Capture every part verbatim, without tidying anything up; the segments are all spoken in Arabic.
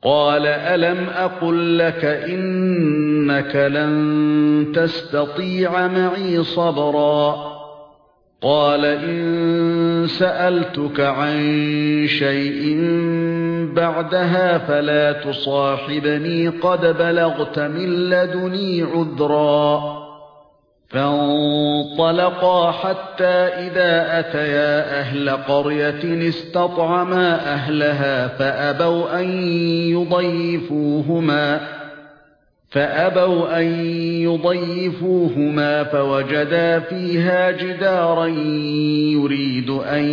قال ألم أقل لك إنك لن تستطيع معي صبرا قال إن سألتك عن شيء بعدها فلا تصاحبني قد بلغت من لدني عذرا فانطلقا حتى إذا أتيا أهل قرية استطعما أهلها فأبوا أن يضيفوهما فأبوا أن يضيفوهما فوجدا فيها جدارا يريد أن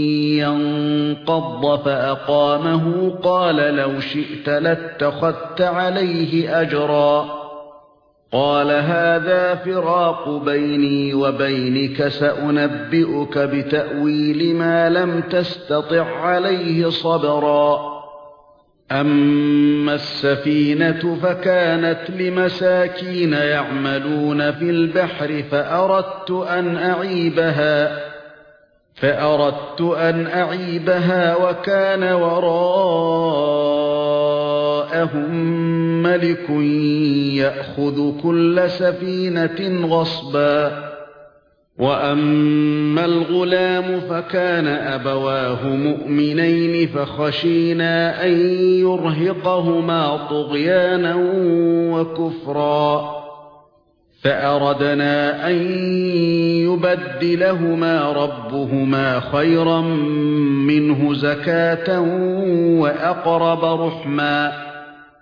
ينقض فأقامه قال لو شئت لاتخذت عليه أجرا قال هذا فراق بيني وبينك سأنبئك بتأويل ما لم تستطع عليه صبرا أما السفينة فكانت لمساكين يعملون في البحر فأردت أن أعيبها فأردت أن أعيبها وكان وراءهم ملك يأخذ كل سفينة غصبا وأما الغلام فكان أبواه مؤمنين فخشينا أن يرهقهما طغيانا وكفرا فأردنا أن يبدلهما ربهما خيرا منه زكاة وأقرب رحما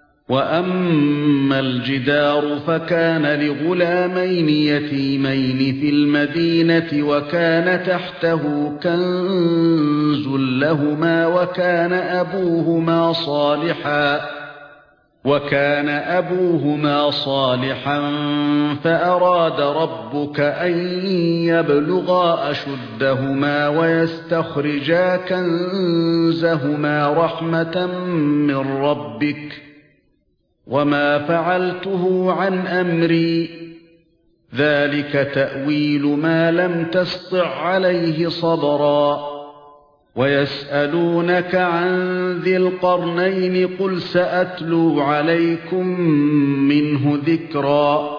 وأما الجدار فكان لغلامين يتيمين في المدينة وكان تحته كنز لهما وكان أبوهما صالحا وكان أبوهما صالحا فأراد ربك أن يبلغا أشدهما ويستخرجا كنزهما رحمة من ربك وما فعلته عن أمري ذلك تأويل ما لم تسطع عليه صبرا ويسألونك عن ذي القرنين قل سأتلو عليكم منه ذكرا